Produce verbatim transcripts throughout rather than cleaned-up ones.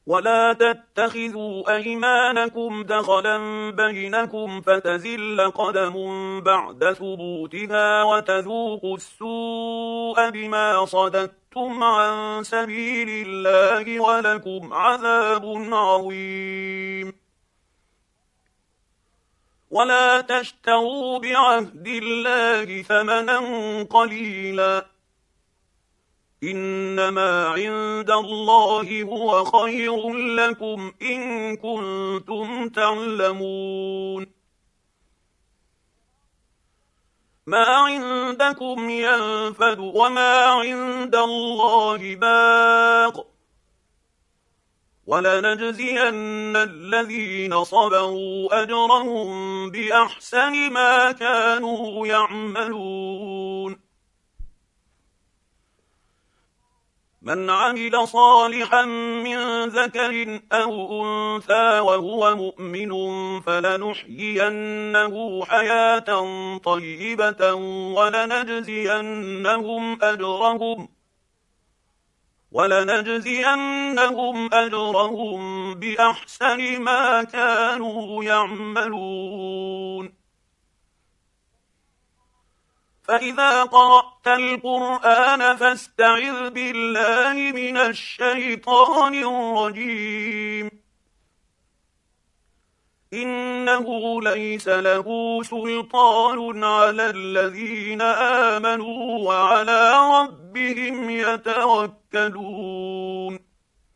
ولا تتخذوا أيمانكم دخلا بينكم فتزل قدم بعد ثبوتها وتذوقوا السوء بما صددتم عن سبيل الله ولكم عذاب عظيم. ولا تشتروا بعهد الله ثمنا قليلا، إنما عند الله هو خير لكم إن كنتم تعلمون. ما عندكم ينفد وما عند الله باق، ولنجزين الذين صبروا أجرهم بأحسن ما كانوا يعملون. من عمل صالحا من ذكر أو أنثى وهو مؤمن فلنحيينه حياة طيبة ولنجزينهم أجرهم ولنجزينهم أجرهم بأحسن ما كانوا يعملون. فإذا قرأت القرآن فاستعذ بالله من الشيطان الرجيم، إنه ليس له سلطان على الذين آمنوا وعلى ربهم يتوكلون.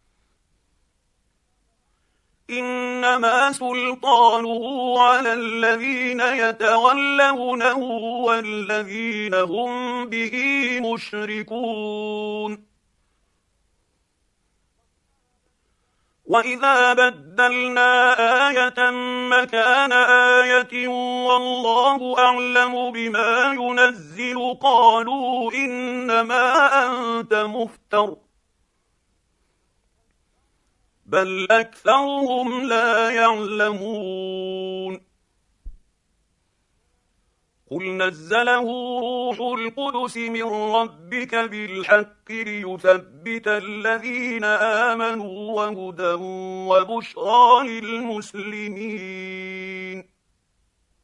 إنما سلطانه على الذين يتولونه والذين هم به مشركون. وإذا بدلنا آية مكان آية والله أعلم بما ينزل قالوا إنما أنت مفتر، بل أكثرهم لا يعلمون. قل نزله روح القدس من ربك بالحق ليثبت الذين آمنوا وهدى وبشرى للمسلمين.